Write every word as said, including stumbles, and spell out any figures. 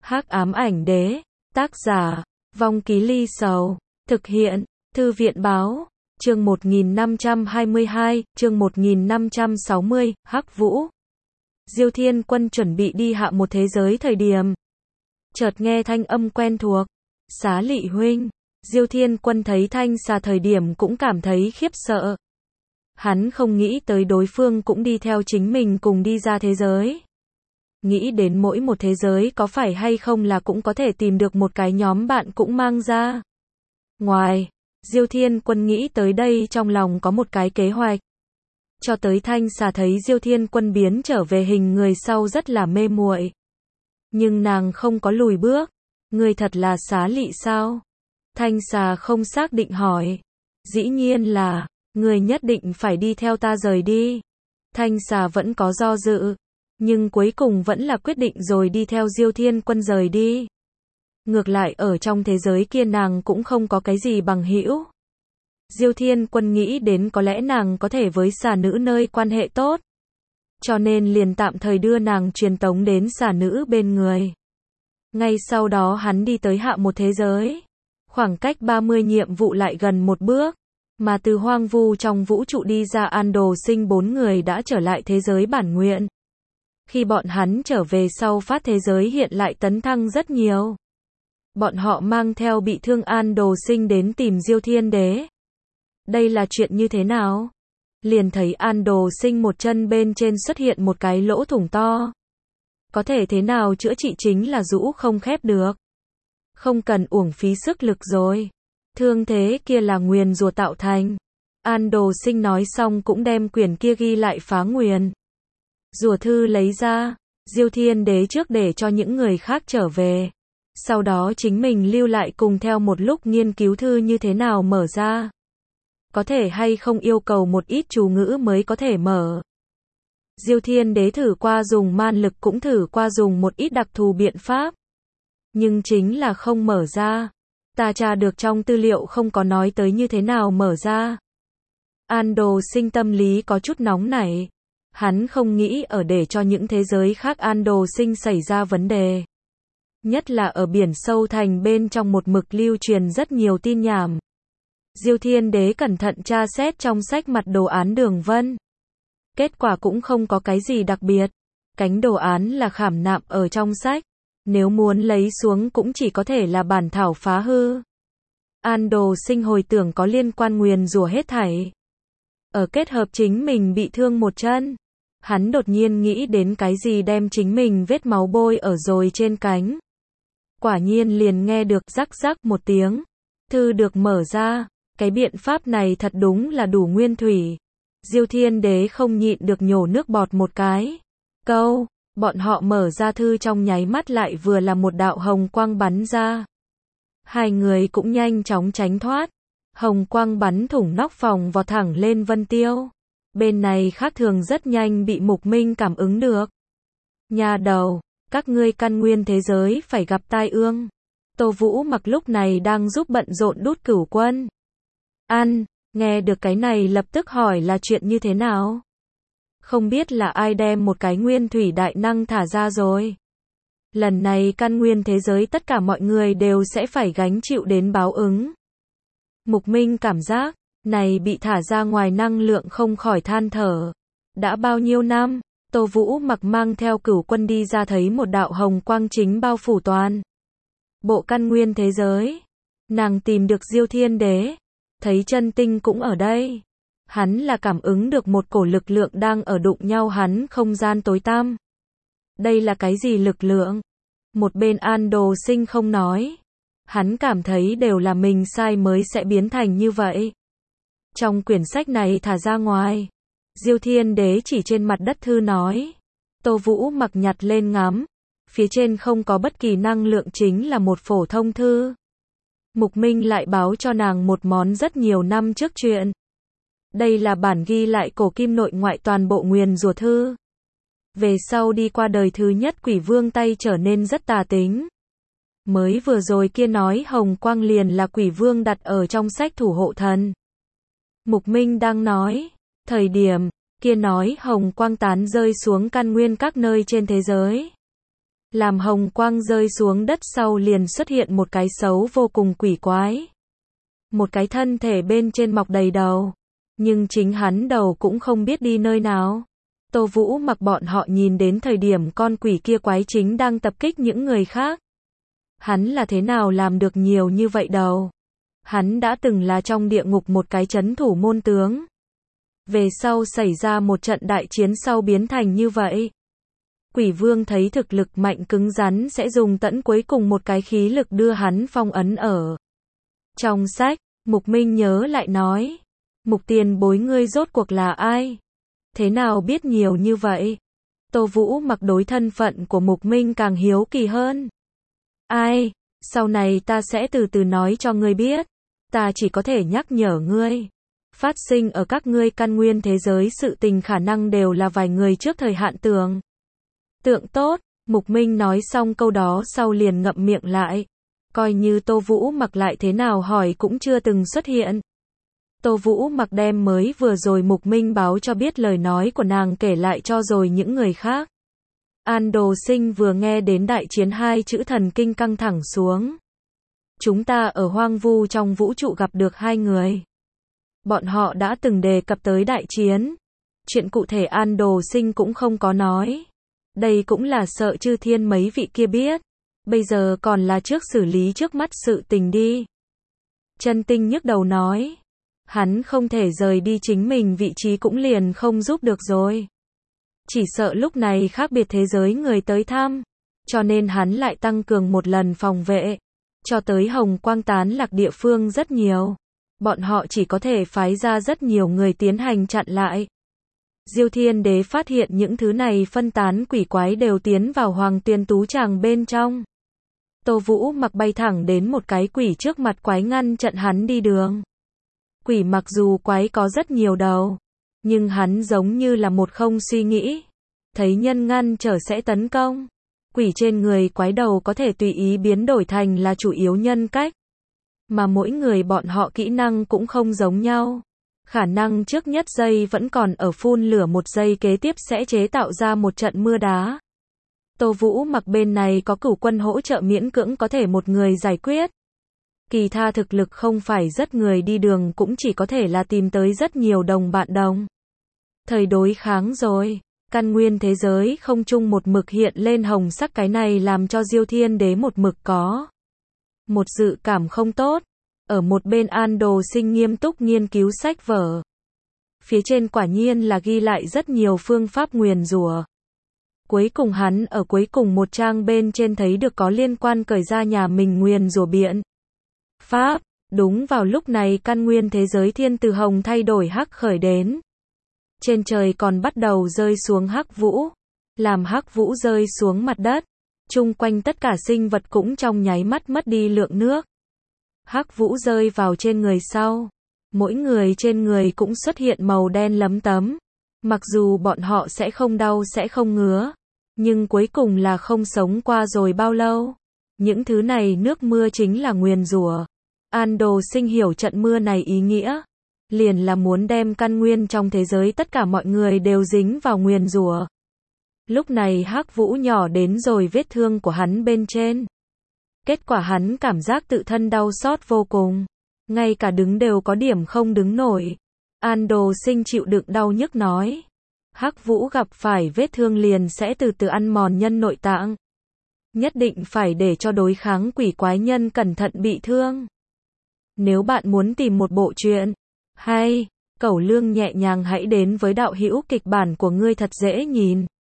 Hắc ám ảnh đế, tác giả, Vong Ký Ly Sầu, thực hiện, Thư viện báo, chương một nghìn năm trăm hai mươi hai, chương một nghìn năm trăm sáu mươi, Hắc Vũ. Diêu Thiên Quân chuẩn bị đi hạ một thế giới thời điểm. Chợt nghe thanh âm quen thuộc, Xá Lị huynh. Diêu Thiên Quân thấy Thanh Xà thời điểm cũng cảm thấy khiếp sợ. Hắn không nghĩ tới đối phương cũng đi theo chính mình cùng đi ra thế giới. Nghĩ đến mỗi một thế giới có phải hay không là cũng có thể tìm được một cái nhóm bạn cũng mang ra. Ngoài, Diêu Thiên Quân nghĩ tới đây trong lòng có một cái kế hoạch. Cho tới Thanh Xà thấy Diêu Thiên Quân biến trở về hình người sau rất là mê muội. Nhưng nàng không có lùi bước. Người thật là Xá Lị sao? Thanh Xà không xác định hỏi. Dĩ nhiên là, người nhất định phải đi theo ta rời đi. Thanh Xà vẫn có do dự, nhưng cuối cùng vẫn là quyết định rồi đi theo Diêu Thiên Quân rời đi. Ngược lại ở trong thế giới kia nàng cũng không có cái gì bằng hữu. Diêu Thiên Quân nghĩ đến có lẽ nàng có thể với xà nữ nơi quan hệ tốt. Cho nên liền tạm thời đưa nàng truyền tống đến xà nữ bên người. Ngay sau đó hắn đi tới hạ một thế giới. Khoảng cách ba mươi nhiệm vụ lại gần một bước. Mà từ hoang vu trong vũ trụ đi ra An Đồ Sinh bốn người đã trở lại thế giới bản nguyện. Khi bọn hắn trở về sau phát thế giới hiện lại tấn thăng rất nhiều. Bọn họ mang theo bị thương An Đồ Sinh đến tìm Diêu Thiên Đế. Đây là chuyện như thế nào? Liền thấy An Đồ Sinh một chân bên trên xuất hiện một cái lỗ thủng to. Có thể thế nào chữa trị chính là rũ không khép được. Không cần uổng phí sức lực rồi. Thương thế kia là nguyền rủa tạo thành. An Đồ Sinh nói xong cũng đem quyển kia ghi lại phá nguyền. Rùa thư lấy ra, Diêu Thiên Đế trước để cho những người khác trở về. Sau đó chính mình lưu lại cùng theo một lúc nghiên cứu thư như thế nào mở ra. Có thể hay không yêu cầu một ít chú ngữ mới có thể mở. Diêu Thiên Đế thử qua dùng man lực cũng thử qua dùng một ít đặc thù biện pháp. Nhưng chính là không mở ra. Ta tra được trong tư liệu không có nói tới như thế nào mở ra. An Đồ Sinh tâm lý có chút nóng nảy. Hắn không nghĩ ở để cho những thế giới khác An Đồ Sinh xảy ra vấn đề. Nhất là ở biển sâu thành bên trong một mực lưu truyền rất nhiều tin nhảm. Diêu Thiên Đế cẩn thận tra xét trong sách mặt đồ án đường vân. Kết quả cũng không có cái gì đặc biệt. Cánh đồ án là khảm nạm ở trong sách. Nếu muốn lấy xuống cũng chỉ có thể là bản thảo phá hư. An Đồ Sinh hồi tưởng có liên quan nguyền rủa hết thảy. Ở kết hợp chính mình bị thương một chân. Hắn đột nhiên nghĩ đến cái gì đem chính mình vết máu bôi ở rồi trên cánh. Quả nhiên liền nghe được rắc rắc một tiếng. Thư được mở ra. Cái biện pháp này thật đúng là đủ nguyên thủy. Diêu Thiên Đế không nhịn được nhổ nước bọt một cái. Câu, bọn họ mở ra thư trong nháy mắt lại vừa là một đạo hồng quang bắn ra. Hai người cũng nhanh chóng tránh thoát. Hồng quang bắn thủng nóc phòng vọt thẳng lên Vân Tiêu. Bên này khác thường rất nhanh bị Mục Minh cảm ứng được. Nhà đầu, các ngươi căn nguyên thế giới phải gặp tai ương. Tô Vũ Mặc lúc này đang giúp bận rộn đút cửu quân. Ăn, nghe được cái này lập tức hỏi là chuyện như thế nào? Không biết là ai đem một cái nguyên thủy đại năng thả ra rồi. Lần này căn nguyên thế giới tất cả mọi người đều sẽ phải gánh chịu đến báo ứng. Mục Minh cảm giác, này bị thả ra ngoài năng lượng không khỏi than thở. Đã bao nhiêu năm, Tô Vũ Mặc mang theo cửu quân đi ra thấy một đạo hồng quang chính bao phủ toàn bộ căn nguyên thế giới. Nàng tìm được Diêu Thiên Đế, thấy chân tinh cũng ở đây. Hắn là cảm ứng được một cổ lực lượng đang ở đụng nhau hắn không gian tối tăm. Đây là cái gì lực lượng? Một bên An Đồ Sinh không nói. Hắn cảm thấy đều là mình sai mới sẽ biến thành như vậy. Trong quyển sách này thả ra ngoài. Diêu Thiên Đế chỉ trên mặt đất thư nói. Tô Vũ Mặc nhặt lên ngắm. Phía trên không có bất kỳ năng lượng chính là một phổ thông thư. Mục Minh lại báo cho nàng một món rất nhiều năm trước chuyện. Đây là bản ghi lại cổ kim nội ngoại toàn bộ nguyền rủa thư. Về sau đi qua đời thứ nhất Quỷ Vương tay trở nên rất tà tính. Mới vừa rồi kia nói hồng quang liền là Quỷ Vương đặt ở trong sách thủ hộ thần. Mục Minh đang nói, thời điểm kia nói hồng quang tán rơi xuống căn nguyên các nơi trên thế giới. Làm hồng quang rơi xuống đất sau liền xuất hiện một cái xấu vô cùng quỷ quái. Một cái thân thể bên trên mọc đầy đầu. Nhưng chính hắn đầu cũng không biết đi nơi nào. Tô Vũ Mặc bọn họ nhìn đến thời điểm con quỷ kia quái chính đang tập kích những người khác. Hắn là thế nào làm được nhiều như vậy đầu? Hắn đã từng là trong địa ngục một cái trấn thủ môn tướng. Về sau xảy ra một trận đại chiến sau biến thành như vậy. Quỷ vương thấy thực lực mạnh cứng rắn sẽ dùng tận cuối cùng một cái khí lực đưa hắn phong ấn ở. Trong sách, Mục Minh nhớ lại nói. Mục tiền bối ngươi rốt cuộc là ai? Thế nào biết nhiều như vậy? Tô Vũ Mặc đối thân phận của Mục Minh càng hiếu kỳ hơn. Ai? Sau này ta sẽ từ từ nói cho ngươi biết. Ta chỉ có thể nhắc nhở ngươi. Phát sinh ở các ngươi căn nguyên thế giới sự tình khả năng đều là vài người trước thời hạn tưởng. Tượng tốt, Mục Minh nói xong câu đó sau liền ngậm miệng lại. Coi như Tô Vũ Mặc lại thế nào hỏi cũng chưa từng xuất hiện. Tô Vũ Mặc đem mới vừa rồi Mục Minh báo cho biết lời nói của nàng kể lại cho rồi những người khác. An Đồ Sinh vừa nghe đến đại chiến hai chữ thần kinh căng thẳng xuống. Chúng ta ở hoang vu trong vũ trụ gặp được hai người. Bọn họ đã từng đề cập tới đại chiến. Chuyện cụ thể An Đồ Sinh cũng không có nói. Đây cũng là sợ Chư Thiên mấy vị kia biết. Bây giờ còn là trước xử lý trước mắt sự tình đi. Chân Tinh nhức đầu nói. Hắn không thể rời đi chính mình vị trí cũng liền không giúp được rồi. Chỉ sợ lúc này khác biệt thế giới người tới thăm. Cho nên hắn lại tăng cường một lần phòng vệ. Cho tới hồng quang tán lạc địa phương rất nhiều. Bọn họ chỉ có thể phái ra rất nhiều người tiến hành chặn lại. Diêu Thiên Đế phát hiện những thứ này phân tán quỷ quái đều tiến vào Hoàng Tuyên Tú Tràng bên trong. Tô Vũ Mặc bay thẳng đến một cái quỷ trước mặt quái ngăn chặn hắn đi đường. Quỷ mặc dù quái có rất nhiều đầu, nhưng hắn giống như là một không suy nghĩ. Thấy nhân ngăn trở sẽ tấn công. Quỷ trên người quái đầu có thể tùy ý biến đổi thành là chủ yếu nhân cách. Mà mỗi người bọn họ kỹ năng cũng không giống nhau. Khả năng trước nhất giây vẫn còn ở phun lửa, một giây kế tiếp sẽ chế tạo ra một trận mưa đá. Tô Vũ Mặc bên này có cửu quân hỗ trợ miễn cưỡng có thể một người giải quyết. Kỳ tha thực lực không phải rất người đi đường cũng chỉ có thể là tìm tới rất nhiều đồng bạn đồng. Thời đối kháng rồi. Căn nguyên thế giới không chung một mực hiện lên hồng sắc, cái này làm cho Diêu Thiên Đế một mực có một dự cảm không tốt. Ở một bên An Đồ Sinh nghiêm túc nghiên cứu sách vở. Phía trên quả nhiên là ghi lại rất nhiều phương pháp nguyền rủa. Cuối cùng hắn ở cuối cùng một trang bên trên thấy được có liên quan cởi ra nhà mình nguyền rủa biện pháp. Đúng vào lúc này căn nguyên thế giới thiên từ hồng thay đổi hắc khởi đến. Trên trời còn bắt đầu rơi xuống hắc vũ. Làm hắc vũ rơi xuống mặt đất. Chung quanh tất cả sinh vật cũng trong nháy mắt mất đi lượng nước. Hắc vũ rơi vào trên người sau. Mỗi người trên người cũng xuất hiện màu đen lấm tấm. Mặc dù bọn họ sẽ không đau sẽ không ngứa. Nhưng cuối cùng là không sống qua rồi bao lâu. Những thứ này nước mưa chính là nguyền rủa. An Đồ Sinh hiểu trận mưa này ý nghĩa. Liền là muốn đem căn nguyên trong thế giới tất cả mọi người đều dính vào nguyền rủa. Lúc này hắc vũ nhỏ đến rồi vết thương của hắn bên trên. Kết quả hắn cảm giác tự thân đau xót vô cùng. Ngay cả đứng đều có điểm không đứng nổi. An Đồ Sinh chịu đựng đau nhức nói. Hắc vũ gặp phải vết thương liền sẽ từ từ ăn mòn nhân nội tạng. Nhất định phải để cho đối kháng quỷ quái nhân cẩn thận bị thương. Nếu bạn muốn tìm một bộ truyện hay, Cẩu Lương nhẹ nhàng hãy đến với đạo hữu kịch bản của ngươi thật dễ nhìn.